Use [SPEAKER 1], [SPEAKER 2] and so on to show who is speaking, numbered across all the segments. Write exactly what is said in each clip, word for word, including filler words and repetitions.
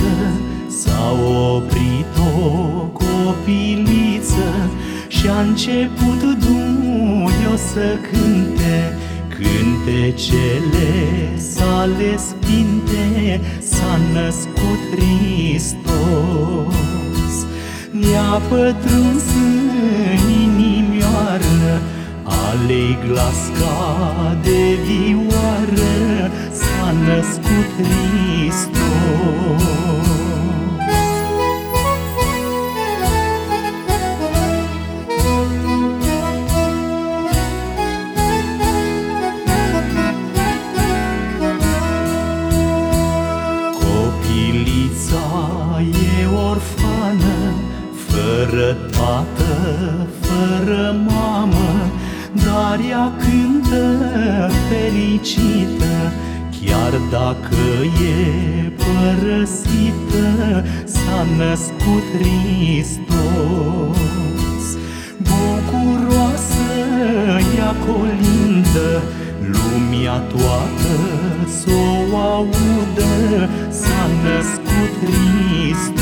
[SPEAKER 1] s-a oprit o copiliță și-a început Dumnezeu să cânte cântecele sale sfinte. S-a născut Hristos, ne-a pătruns în inimioară, ale-i glas ca de vioară. S-a născut Hristos. E orfană, fără tată, fără mamă, dar ea cântă fericită, chiar dacă e părăsită. S-a născut Hristos. Bucuroasă ea colindă, lumea toată s-o audă. S-a născut Hristos.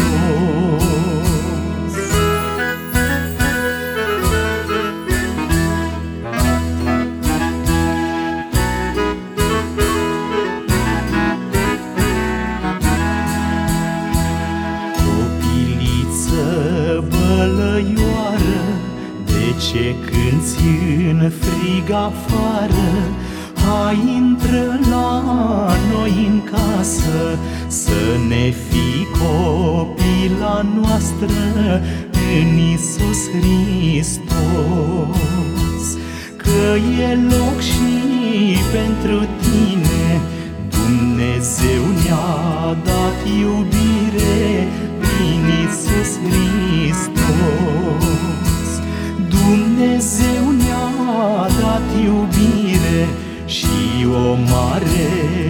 [SPEAKER 1] Copiliță bălăioară, de ce cânți în frig afară? Hai, intră la noi în casă, să ne fii copila noastră în Iisus Hristos. Că e loc și pentru tine, Dumnezeu ne-a dat iubire prin Iisus Hristos. Dumnezeu ne-a dat iubire și o mare